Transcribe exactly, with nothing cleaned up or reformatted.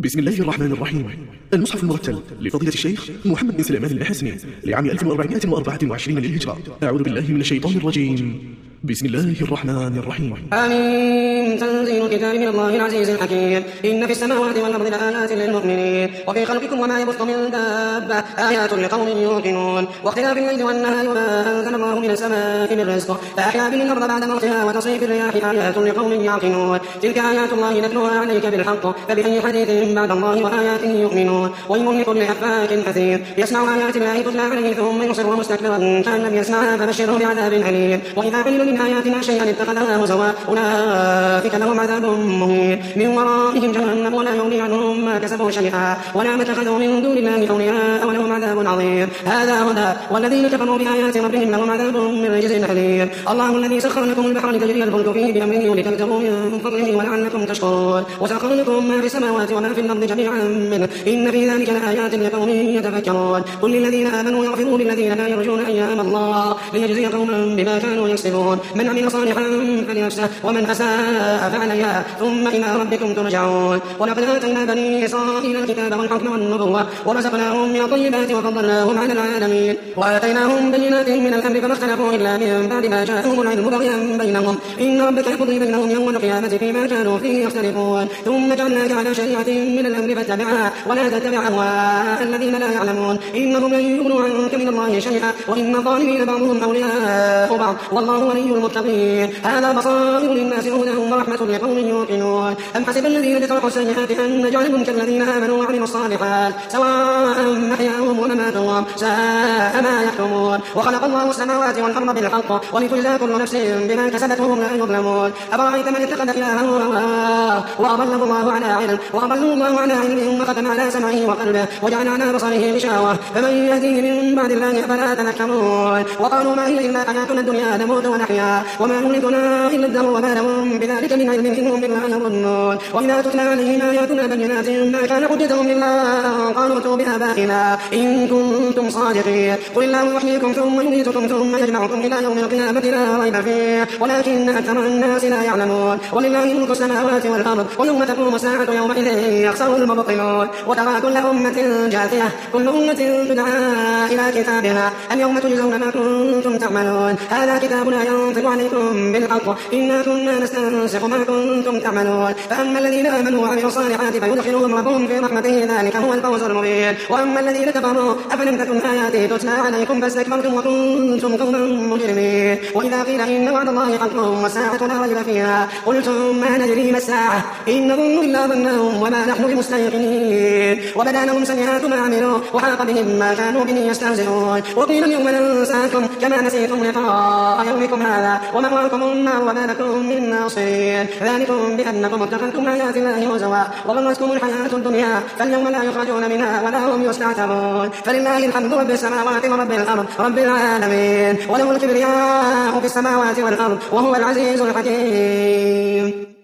بسم الله الرحمن الرحيم. المصحف المرتل لفضيلة الشيخ محمد بن سليمان المحاسني لعام ألف وأربعمائة وأربعة وعشرين للهجرة. أعوذ بالله من الشيطان الرجيم. بسم الله الرحمن الرحيم. آمين. تنزيل الكتاب من الله العزيز الحكيم. إن في السماوات والأرض لآيات للمؤمنين وفي خلقكم وما يبث من دابة آيات لقوم يوقنون واختلاف الليل والنهار وما أنزل الله من السماء من رزق فأحيا به الأرض بعد موتها وتصريف الرياح آيات لقوم يعقلون. تلك آيات الله نتلوها عليك بالحق فبأي حديث بعد الله وآياته يؤمنون. ويل لكل أفاك أثيم يسمع آيات الله تتلى عليه ثم يصر مستكبرا كأن لم يسمعها فبشره بعذاب أليم. وإذا علموا من آياتنا شيئا اتخذها هزوا أولئك لهم عذاب مهين من ورائهم جهنم ولا يغني عنهم ما كسبوا شيئا ولا ما اتخذوا من دون الله أولياء ولهم عذاب عظيم. هذا هدى والذين كفروا بآيات ربهم لهم عذاب من رجز أليم. الله الذي سخر لكم البحر لتجري الفلك فيه بأمره ولتبتغوا من فضله ولعلكم تشكرون وسخر لكم ما في السماوات وما في الأرض جميعا منه إن في ذلك لآيات لقوم يتفكرون. قل للذين آمنوا يغفروا للذين لا يرجون أيام الله ليجزي قوما بما كانوا يكسبون من عمل صالحا فلنفسه ومن أساء فعليها ثم إلى ربكم ترجعون. ولقد آتينا بني إسرائيل الكتاب والحكم والنبوة ورزقناهم من الطيبات وفضلناهم على العالمين وآتيناهم بينات من الأمر فما اختلفوا إلا من بعد ما جاءهم العلم بغيا بينهم إن ربك يقضي بينهم يوم القيامة فيما كانوا فيه يختلفون ثم جعلناك على شريعة من الأمر فاتبعها ولا تتبع أهواء الذين لا يعلمون إنهم لن يغنوا عنك من الله شيئا وإن الظالمين بعضهم أولياء بعض والله ولي المتقين. هذا بصائر للناس وهدى ورحمة لقوم يوقنون. أم حسب الذين اجترحوا السيئات أن نجعلهم كالذين آمنوا وعملوا الصالحات سواء محياهم ومماتهم ساء ما يحكمون. وخلق الله السماوات والأرض بالحق ولتجزى كل نفس بما كسبت وهم لا يظلمون. أفرأيت من اتخذ إلهه هواه وأضله الله على علم وأضله الله على علم وختم على سمعه وقلبه وجعل على بصره غشاوة فمن يهديه من بعد الله أفلا تذكرون. وقالوا ما هي إلا حياتنا الدنيا نموت ونحيا وما نهلكنا إلا الدهر وما لهم بذلك من علم إنهم بالله يظنون. وإذا تتلى عليهم آياتنا بينات ما كان حجتهم إلا أن قالوا ائتوا بآبائنا إن كنتم صادقين. قل الله يحييكم ثم يميتكم ثم يجمعكم إلى يوم القيامة لا ريب فيه ولكن أكثر الناس لا يعلمون. ولله ملك السماوات والأرض ويوم تقوم الساعة يومئذ يخسر المبطلون. وترى كل أمة جاثية كل أمة تدعى إلى كتابها اليوم تجزون ما كنتم تعملون. هذا كتابنا ينطق عليكم بالحق إنا كنا نستنسخ ما كنتم تعملون. فأما الذين آمنوا وعملوا الصالحات فيدخلهم ربهم في رحمته ذلك هو الفوز المبين. وأما الذين كفروا أفلم تكن آياتي تتلى عليكم فاستكبرتم وكنتم قوما مجرمين. وإذا قيل إن وعد الله حق والساعة لا ريب فيها قلتم ما ندري ما الساعة إن نظن إلا ظنهم وما نحن بمستيقنين. وبدا لهم سيئات ما عملوا وحاق بهم ما كانوا به يستهزئون. وقيل اليوم ننساكم كما نسيتم لقاء يومكم هذا ومأواكم النار وما لكم من ناصرين. ذلكم بأنكم اتخذتم آيات الله هزوا وغرتكم الحياة الدنيا فاليوم لا يخرجون منها ولا هم يستعتبون. فلله الحمد رب السماوات ورب الأرض رب العالمين وله الكبرياء في السماوات والأرض وهو العزيز الحكيم.